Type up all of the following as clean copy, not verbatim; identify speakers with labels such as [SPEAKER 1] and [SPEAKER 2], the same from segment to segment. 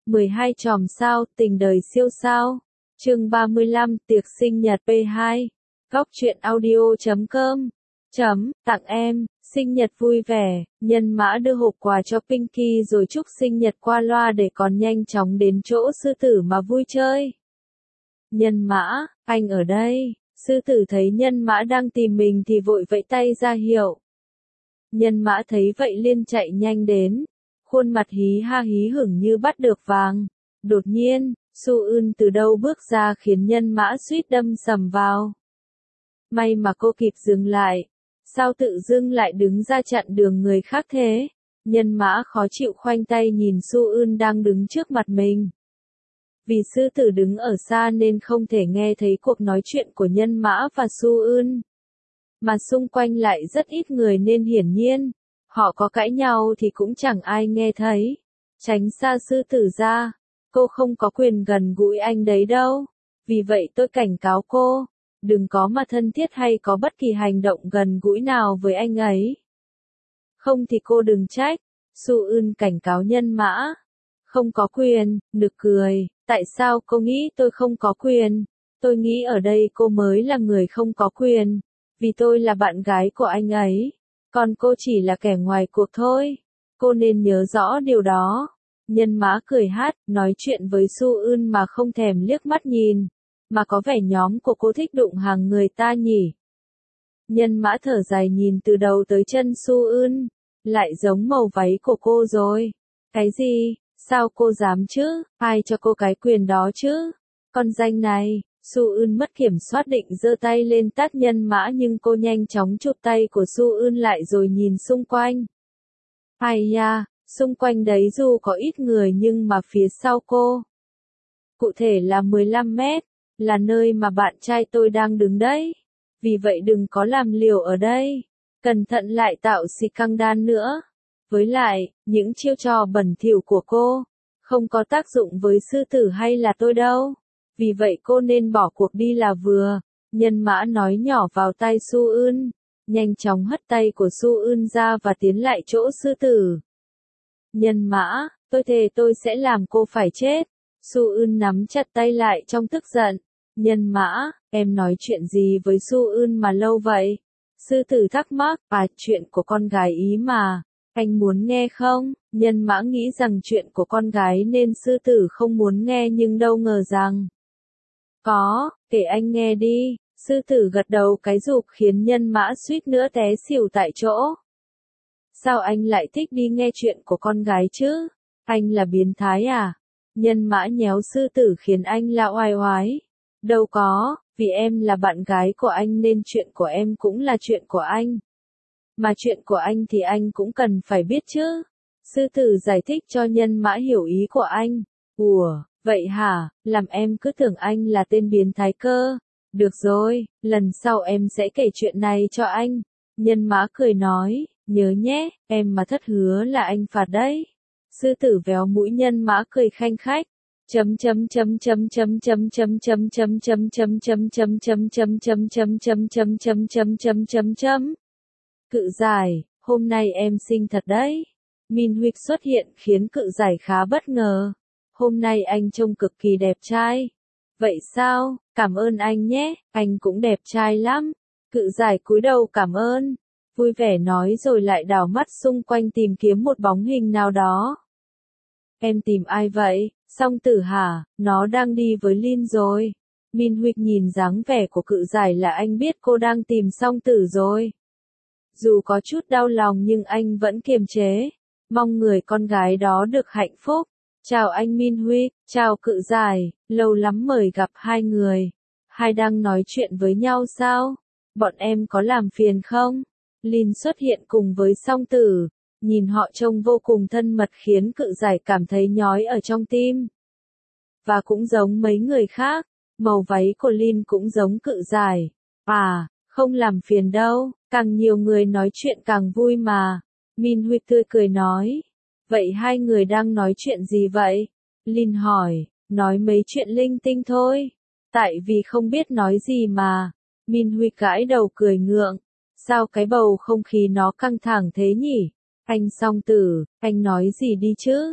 [SPEAKER 1] 12 chòm sao, tình đời siêu sao. Chương 35, tiệc sinh nhật P2. Góc truyện audio.com. Tặng em, sinh nhật vui vẻ, Nhân Mã đưa hộp quà cho Pinky rồi chúc sinh nhật qua loa để còn nhanh chóng đến chỗ sư tử mà vui chơi. Nhân Mã, anh ở đây. Sư tử thấy Nhân Mã đang tìm mình thì vội vẫy tay ra hiệu. Nhân Mã thấy vậy liền chạy nhanh đến, khuôn mặt hí ha hí hửng như bắt được vàng. Đột nhiên, Su Eun từ đâu bước ra khiến Nhân Mã suýt đâm sầm vào. May mà cô kịp dừng lại. Sao tự dưng lại đứng ra chặn đường người khác thế? Nhân Mã khó chịu khoanh tay nhìn Su Eun đang đứng trước mặt mình. Vì sư tử đứng ở xa nên không thể nghe thấy cuộc nói chuyện của Nhân Mã và Su Eun. Mà xung quanh lại rất ít người nên hiển nhiên, họ có cãi nhau thì cũng chẳng ai nghe thấy. Tránh xa sư tử ra, cô không có quyền gần gũi anh đấy đâu. Vì vậy tôi cảnh cáo cô, đừng có mà thân thiết hay có bất kỳ hành động gần gũi nào với anh ấy. Không thì cô đừng trách. Su Eun cảnh cáo Nhân Mã. Không có quyền, nực cười. Tại sao cô nghĩ tôi không có quyền? Tôi nghĩ ở đây cô mới là người không có quyền. Vì tôi là bạn gái của anh ấy. Còn cô chỉ là kẻ ngoài cuộc thôi. Cô nên nhớ rõ điều đó. Nhân Mã cười hát, nói chuyện với Su Eun mà không thèm liếc mắt nhìn. Mà có vẻ nhóm của cô thích đụng hàng người ta nhỉ. Nhân Mã thở dài nhìn từ đầu tới chân Su Eun. Lại giống màu váy của cô rồi. Cái gì? Sao cô dám chứ? Ai cho cô cái quyền đó chứ? Con danh này. Su Eun mất kiểm soát định giơ tay lên tát Nhân Mã nhưng cô nhanh chóng chụp tay của Su Eun lại rồi nhìn xung quanh. Ai da, xung quanh đấy dù có ít người nhưng mà phía sau cô, cụ thể là 15 mét, là nơi mà bạn trai tôi đang đứng đấy. Vì vậy đừng có làm liều ở đây. Cẩn thận lại tạo xì căng đan nữa. Với lại, những chiêu trò bẩn thỉu của cô không có tác dụng với sư tử hay là tôi đâu. Vì vậy cô nên bỏ cuộc đi là vừa. Nhân Mã nói nhỏ vào tai Su Eun, nhanh chóng hất tay của Su Eun ra và tiến lại chỗ sư tử. Nhân Mã, tôi thề tôi sẽ làm cô phải chết. Su Eun nắm chặt tay lại trong tức giận. Nhân Mã, em nói chuyện gì với Su Eun mà lâu vậy? Sư tử thắc mắc, chuyện của con gái ý mà. Anh muốn nghe không? Nhân Mã nghĩ rằng chuyện của con gái nên sư tử không muốn nghe nhưng đâu ngờ rằng. Có, kể anh nghe đi. Sư tử gật đầu cái rụp khiến Nhân Mã suýt nữa té xỉu tại chỗ. Sao anh lại thích đi nghe chuyện của con gái chứ? Anh là biến thái à? Nhân Mã nhéo sư tử khiến anh la oai oái. Đâu có, vì em là bạn gái của anh nên chuyện của em cũng là chuyện của anh. Mà chuyện của anh thì anh cũng cần phải biết chứ. Sư tử giải thích cho Nhân Mã hiểu ý của anh. Ủa, vậy hả, làm em cứ tưởng anh là tên biến thái cơ. Được rồi, lần sau em sẽ kể chuyện này cho anh. Nhân Mã cười nói, nhớ nhé, em mà thất hứa là anh phạt đấy. Sư tử véo mũi Nhân Mã cười khanh khách. Cự giải, hôm nay em xinh thật đấy. Min Huyệt xuất hiện khiến cự giải khá bất ngờ. Hôm nay anh trông cực kỳ đẹp trai. Vậy sao, cảm ơn anh nhé, anh cũng đẹp trai lắm. Cự giải cúi đầu cảm ơn. Vui vẻ nói rồi lại đảo mắt xung quanh tìm kiếm một bóng hình nào đó. Em tìm ai vậy? Song tử hả? Nó đang đi với Lin rồi. Min Huyệt nhìn dáng vẻ của cự giải là anh biết cô đang tìm song tử rồi. Dù có chút đau lòng nhưng anh vẫn kiềm chế. Mong người con gái đó được hạnh phúc. Chào anh Min Huyệt, chào cự giải, lâu lắm mới gặp hai người. Hai đang nói chuyện với nhau sao? Bọn em có làm phiền không? Lin xuất hiện cùng với song tử. Nhìn họ trông vô cùng thân mật khiến cự giải cảm thấy nhói ở trong tim. Và cũng giống mấy người khác, màu váy của Lin cũng giống cự giải. Không làm phiền đâu, càng nhiều người nói chuyện càng vui mà. Min Huyệt tươi cười nói. Vậy hai người đang nói chuyện gì vậy? Lin hỏi, nói mấy chuyện linh tinh thôi. Tại vì không biết nói gì mà. Min Huyệt gãi đầu cười ngượng. Sao cái bầu không khí nó căng thẳng thế nhỉ? Anh song tử, anh nói gì đi chứ?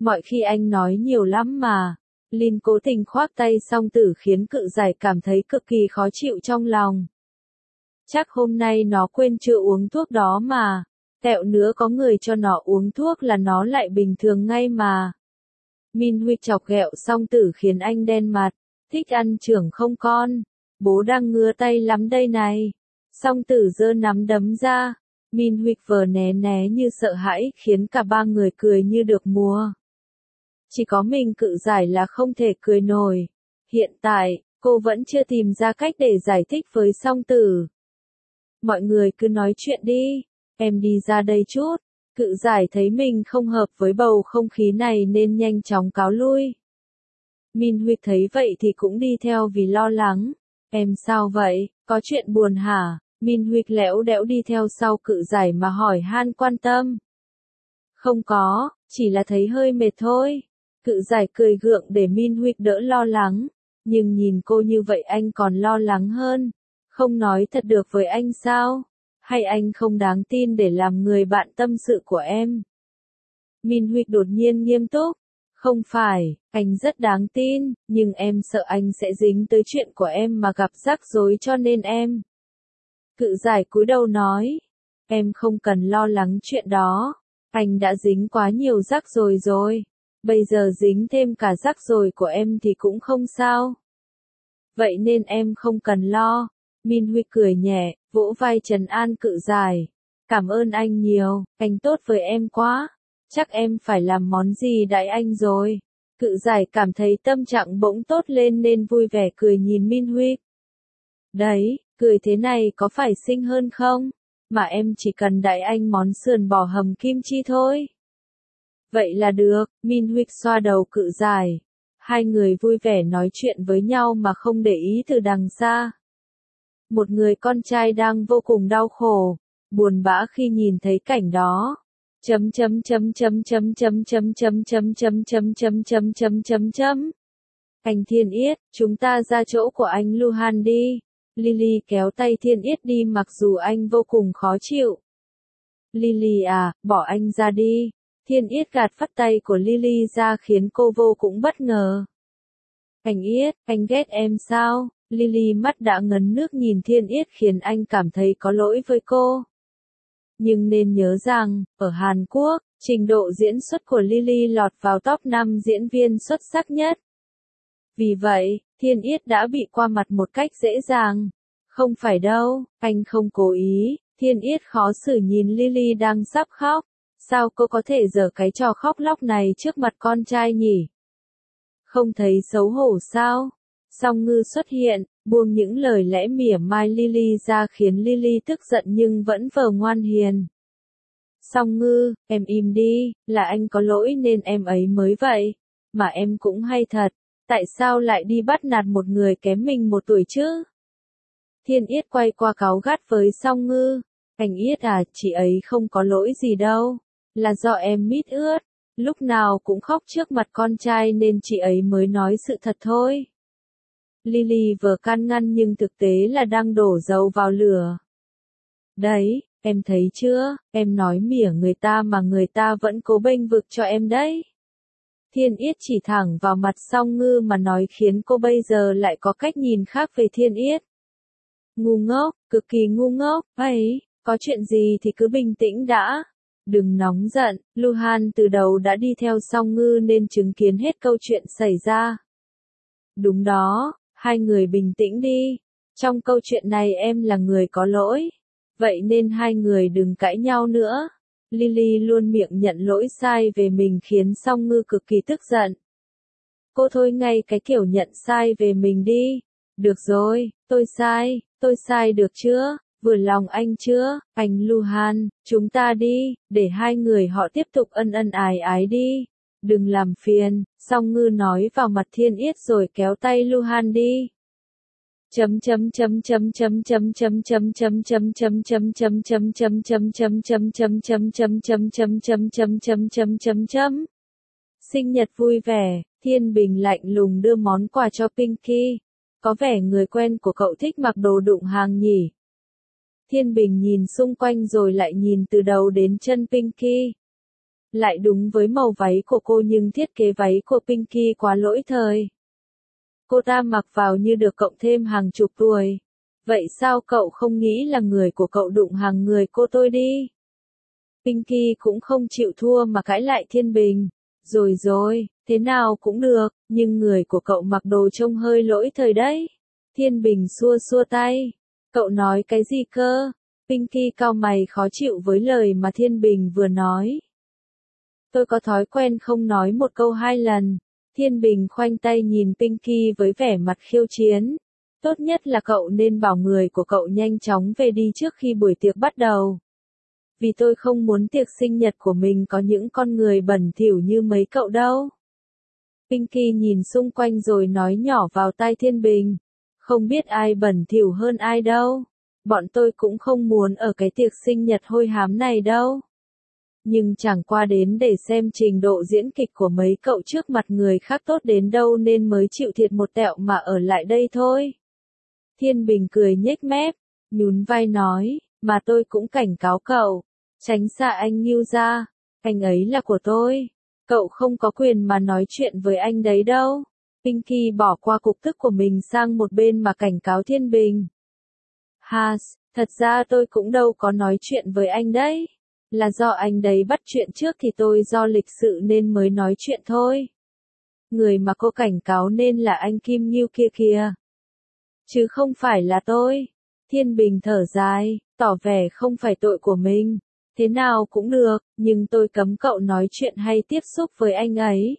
[SPEAKER 1] Mọi khi anh nói nhiều lắm mà. Lin cố tình khoác tay Song Tử khiến Cự Giải cảm thấy cực kỳ khó chịu trong lòng. Chắc hôm nay nó quên chưa uống thuốc đó mà. Tẹo nữa có người cho nó uống thuốc là nó lại bình thường ngay mà. Min Huy chọc ghẹo Song Tử khiến anh đen mặt. Thích ăn trưởng không con? Bố đang ngứa tay lắm đây này. Song Tử giơ nắm đấm ra. Min Huy vờ né né như sợ hãi khiến cả ba người cười như được mùa. Chỉ có mình Cự Giải là không thể cười nổi. Hiện tại, cô vẫn chưa tìm ra cách để giải thích với Song Tử. Mọi người cứ nói chuyện đi, em đi ra đây chút. Cự Giải thấy mình không hợp với bầu không khí này nên nhanh chóng cáo lui. Min Huy thấy vậy thì cũng đi theo vì lo lắng. Em sao vậy, có chuyện buồn hả? Min Huy lẽo đẽo đi theo sau Cự Giải mà hỏi han quan tâm. Không có, chỉ là thấy hơi mệt thôi. Cự Giải cười gượng để Min Huy đỡ lo lắng. Nhưng nhìn cô như vậy anh còn lo lắng hơn. Không nói thật được với anh sao? Hay anh không đáng tin để làm người bạn tâm sự của em? Min Huy đột nhiên nghiêm túc. Không phải, anh rất đáng tin, nhưng em sợ anh sẽ dính tới chuyện của em mà gặp rắc rối cho nên em. Cự Giải cúi đầu nói. Em không cần lo lắng chuyện đó. Anh đã dính quá nhiều rắc rối rồi. Bây giờ dính thêm cả rắc rối của em thì cũng không sao. Vậy nên em không cần lo. Min Huy cười nhẹ, vỗ vai trấn an Cự Giải. Cảm ơn anh nhiều, anh tốt với em quá. Chắc em phải làm món gì đãi anh rồi. Cự Giải cảm thấy tâm trạng bỗng tốt lên nên vui vẻ cười nhìn Min Huy. Đấy, cười thế này có phải xinh hơn không? Mà em chỉ cần đãi anh món sườn bò hầm kim chi thôi. Vậy là được, Min Huy xoa đầu Cự Giải. Hai người vui vẻ nói chuyện với nhau mà không để ý từ đằng xa. Một người con trai đang vô cùng đau khổ, buồn bã khi nhìn thấy cảnh đó. Anh Thiên Yết, chúng ta ra chỗ của anh Luhan đi. Lily kéo tay Thiên Yết đi mặc dù anh vô cùng khó chịu. Lily à, bỏ anh ra đi. Thiên Yết gạt phắt tay của Lily ra khiến cô vô cùng bất ngờ. Anh Yết, anh ghét em sao? Lily mắt đã ngấn nước nhìn Thiên Yết khiến anh cảm thấy có lỗi với cô. Nhưng nên nhớ rằng, ở Hàn Quốc, trình độ diễn xuất của Lily lọt vào top 5 diễn viên xuất sắc nhất. Vì vậy, Thiên Yết đã bị qua mặt một cách dễ dàng. Không phải đâu, anh không cố ý. Thiên Yết khó xử nhìn Lily đang sắp khóc. Sao cô có thể giở cái trò khóc lóc này trước mặt con trai nhỉ? Không thấy xấu hổ sao? Song Ngư xuất hiện, buông những lời lẽ mỉa mai Lily ra khiến Lily tức giận nhưng vẫn vờ ngoan hiền. Song Ngư, em im đi, là anh có lỗi nên em ấy mới vậy. Mà em cũng hay thật, tại sao lại đi bắt nạt một người kém mình 1 tuổi chứ? Thiên Yết quay qua cáu gắt với Song Ngư. Anh Yết à, chị ấy không có lỗi gì đâu. Là do em mít ướt, lúc nào cũng khóc trước mặt con trai nên chị ấy mới nói sự thật thôi. Lily vừa can ngăn nhưng thực tế là đang đổ dầu vào lửa. Đấy, em thấy chưa, em nói mỉa người ta mà người ta vẫn cố bênh vực cho em đấy. Thiên Yết chỉ thẳng vào mặt Song Ngư mà nói khiến cô bây giờ lại có cách nhìn khác về Thiên Yết. Ngu ngốc, cực kỳ ngu ngốc, ấy, có chuyện gì thì cứ bình tĩnh đã. Đừng nóng giận, Luhan từ đầu đã đi theo Song Ngư nên chứng kiến hết câu chuyện xảy ra. Đúng đó, hai người bình tĩnh đi. Trong câu chuyện này em là người có lỗi. Vậy nên hai người đừng cãi nhau nữa. Lily luôn miệng nhận lỗi sai về mình khiến Song Ngư cực kỳ tức giận. Cô thôi ngay cái kiểu nhận sai về mình đi. Được rồi, tôi sai được chưa? Vừa lòng anh chưa, anh Luhan, chúng ta đi, để hai người họ tiếp tục ân ân ái ái đi. Đừng làm phiền, Song Ngư nói vào mặt Thiên Yết rồi kéo tay Luhan đi. Sinh nhật vui vẻ, Thiên Bình lạnh lùng đưa món quà cho Pinky. Có vẻ người quen của cậu thích mặc đồ đụng hàng nhỉ? Thiên Bình nhìn xung quanh rồi lại nhìn từ đầu đến chân Pinky. Lại đúng với màu váy của cô nhưng thiết kế váy của Pinky quá lỗi thời. Cô ta mặc vào như được cộng thêm hàng chục tuổi. Vậy sao cậu không nghĩ là người của cậu đụng hàng người cô tôi đi? Pinky cũng không chịu thua mà cãi lại Thiên Bình. Rồi, thế nào cũng được, nhưng người của cậu mặc đồ trông hơi lỗi thời đấy. Thiên Bình xua xua tay. Cậu nói cái gì cơ? Pinky cau mày khó chịu với lời mà Thiên Bình vừa nói. Tôi có thói quen không nói một câu hai lần. Thiên Bình khoanh tay nhìn Pinky với vẻ mặt khiêu chiến. Tốt nhất là cậu nên bảo người của cậu nhanh chóng về đi trước khi buổi tiệc bắt đầu. Vì tôi không muốn tiệc sinh nhật của mình có những con người bẩn thỉu như mấy cậu đâu. Pinky nhìn xung quanh rồi nói nhỏ vào tai Thiên Bình. Không biết ai bẩn thỉu hơn ai đâu. Bọn tôi cũng không muốn ở cái tiệc sinh nhật hôi hám này đâu. Nhưng chẳng qua đến để xem trình độ diễn kịch của mấy cậu trước mặt người khác tốt đến đâu nên mới chịu thiệt một tẹo mà ở lại đây thôi. Thiên Bình cười nhếch mép, nhún vai nói, mà tôi cũng cảnh cáo cậu, tránh xa anh Ngưu ra, anh ấy là của tôi, cậu không có quyền mà nói chuyện với anh đấy đâu. Pinky bỏ qua cục tức của mình sang một bên mà cảnh cáo Thiên Bình. Thật ra tôi cũng đâu có nói chuyện với anh đấy. Là do anh đấy bắt chuyện trước thì tôi do lịch sự nên mới nói chuyện thôi. Người mà cô cảnh cáo nên là anh Kim Ngưu kia kìa. Chứ không phải là tôi. Thiên Bình thở dài, tỏ vẻ không phải tội của mình. Thế nào cũng được, nhưng tôi cấm cậu nói chuyện hay tiếp xúc với anh ấy.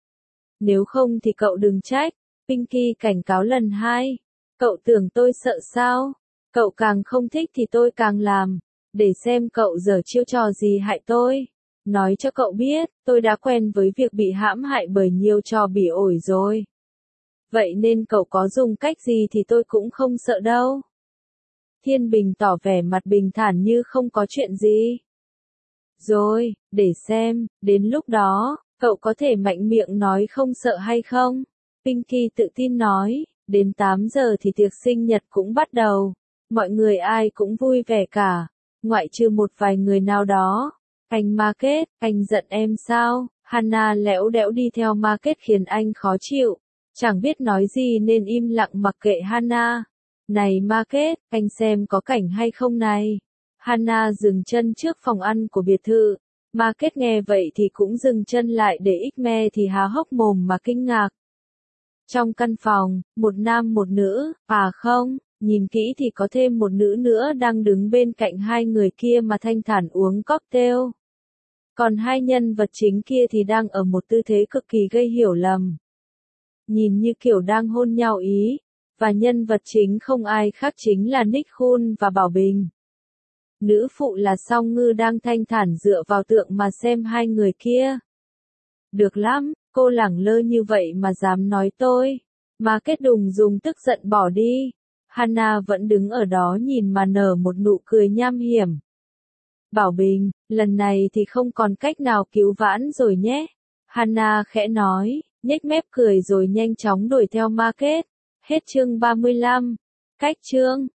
[SPEAKER 1] Nếu không thì cậu đừng trách. Pinky cảnh cáo lần hai. Cậu tưởng tôi sợ sao? Cậu càng không thích thì tôi càng làm. Để xem cậu giở chiêu trò gì hại tôi. Nói cho cậu biết, tôi đã quen với việc bị hãm hại bởi nhiều trò bỉ ổi rồi. Vậy nên cậu có dùng cách gì thì tôi cũng không sợ đâu. Thiên Bình tỏ vẻ mặt bình thản như không có chuyện gì. Rồi, để xem, đến lúc đó, cậu có thể mạnh miệng nói không sợ hay không? Pinky tự tin nói, đến 8 giờ thì tiệc sinh nhật cũng bắt đầu. Mọi người ai cũng vui vẻ cả. Ngoại trừ một vài người nào đó. Anh Market, anh giận em sao? Hannah lẽo đẽo đi theo Market khiến anh khó chịu. Chẳng biết nói gì nên im lặng mặc kệ Hannah. Này Market, anh xem có cảnh hay không này? Hannah dừng chân trước phòng ăn của biệt thự. Market nghe vậy thì cũng dừng chân lại để Ixme thì há hốc mồm mà kinh ngạc. Trong căn phòng, một nam một nữ, không? Nhìn kỹ thì có thêm một nữ nữa đang đứng bên cạnh hai người kia mà thanh thản uống cocktail. Còn hai nhân vật chính kia thì đang ở một tư thế cực kỳ gây hiểu lầm. Nhìn như kiểu đang hôn nhau ý, và nhân vật chính không ai khác chính là Nick Khun và Bảo Bình. Nữ phụ là Song Ngư đang thanh thản dựa vào tượng mà xem hai người kia. Được lắm, cô lẳng lơ như vậy mà dám nói tôi. Mà kết đùng dùng tức giận bỏ đi. Hannah vẫn đứng ở đó nhìn mà nở một nụ cười nham hiểm. Bảo Bình, lần này thì không còn cách nào cứu vãn rồi nhé. Hannah khẽ nói, nhếch mép cười rồi nhanh chóng đuổi theo Market. Hết chương 35. Cách chương